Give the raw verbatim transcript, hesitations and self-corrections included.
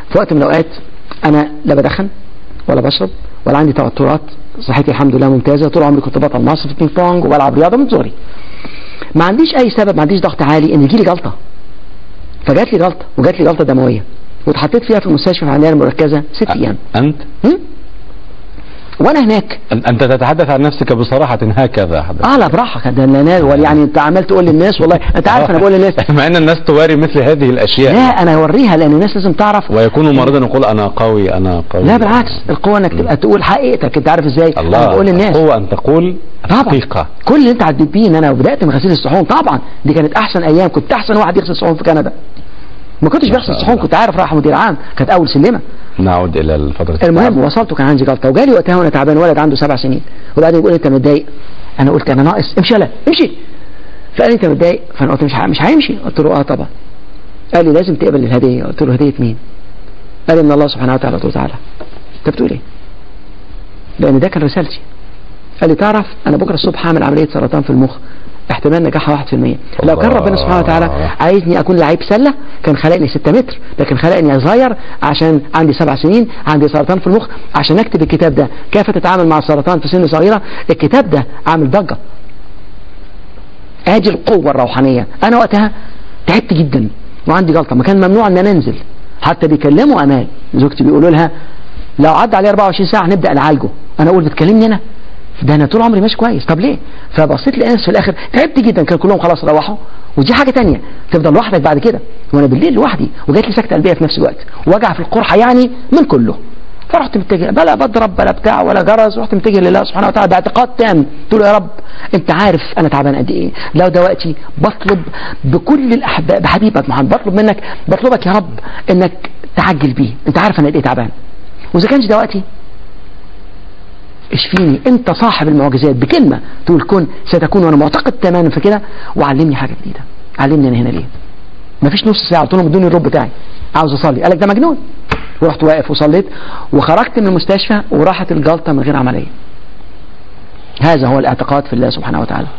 في وقت من الاوقات انا لا بدخن ولا بشرب ولا عندي توترات، صحتي الحمد لله ممتازه، طول عمري كنت بطل مصر في البينج بونج وبلعب رياضه من صغري. ما عنديش اي سبب، ما عنديش ضغط عالي ان يجي لي جلطه. فجات لي جلطه وجات لي جلطه دمويه واتحطيت فيها في المستشفى في العنايه المركزه ست ايام. انت؟ هم؟ وانا هناك. انت تتحدث عن نفسك بصراحه هكذا حضرتك؟ اه لا براحه كده، يعني انت عمال تقول للناس، والله انت عارف انا بقول للناس مع ان الناس تواري مثل هذه الاشياء. لا انا اوريها، لان الناس لازم تعرف. ويكون مريضا يقول انا قوي انا قوي. لا بالعكس، القوه انك تبقى تقول حقيقتك. انت عارف ازاي؟ الله، انا بقول للناس القوه ان تقول الحقيقه. كل اللي انت عديت بيه ان انا بدات من غسيل الصحون، طبعا دي كانت احسن ايام، كنت احسن واحد يغسل صحون في كندا. ما كنتش بغسل الصحون، كنت عارف رايح مدير عام، كانت اول سلمه. نعود الى الفتره. المهم وصلت وكان عندي جلطه، وجالي وقتها وانا تعبان، ولد عنده سبع سنين، وبعدين يقول انت متضايق. انا قلت انا ناقص، امشي يلا امشي. فقال لي انت متضايق، فانا قلت مش مش هيمشي. قلت له اه طبعا. قال لي لازم تقبل الهديه. قلت له هديه مين؟ قال لي من الله سبحانه وتعالى. قلت له تعالى. انت بتقول ايه؟ لان ده كان رسالتي. قال لي تعرف انا بكره الصبح هعمل عمليه سرطان في المخ، احتمال نجاحها واحد في المية. لو كان ربنا سبحانه وتعالى عايزني اكون لعيب سله كان خلقني ستة متر، لكن خلقني صغير عشان عندي سبع سنين، عندي سرطان في المخ، عشان اكتب الكتاب ده كيف تتعامل مع السرطان في سن صغيره. الكتاب ده عامل ضجه. ادي القوه الروحانيه. انا وقتها تعبت جدا وعندي جلطه، ما كان ممنوع ان انا انزل. حتى بيكلموا امال زوجتي بيقولوا لها لو عدى عليه أربعة وعشرين ساعه نبدا نعالجه. انا اقول بتكلمني انا؟ ده انا طول عمري ماشي كويس، طب ليه؟ فبصيت لانس في الاخر تعبت جدا، كان كلهم خلاص روحوا. ودي حاجه ثانيه، تفضل لوحدك بعد كده، وانا بالليل لوحدي، وجات لي سكته قلبيه في نفس الوقت، وجع في القرحه يعني من كله. فرحت متجه، بلا بضرب بلا بتاع ولا جرس، رحت متجه لله سبحانه وتعالى باعتقاد تام. قلت له يا رب انت عارف انا تعبان قد ايه، لو دلوقتي بطلب بكل الاحباب بحبيبك محمد، بطلب منك بطلبك يا رب انك تعجل بيه، انت عارف انا قد ايه تعبان. واذا كانش دلوقتي اشفيني، انت صاحب المعجزات، بكلمه تقول كن ستكون، وانا معتقد تماما في كده. وعلمني حاجه جديده، علمني انا هنا ليه. مفيش نص ساعه قلت لهم ادوني الروب بتاعي عاوز اصلي، قال لك ده مجنون. ورحت واقف وصليت وخرجت من المستشفى وراحت الجلطه من غير عمليه. هذا هو الاعتقاد في الله سبحانه وتعالى.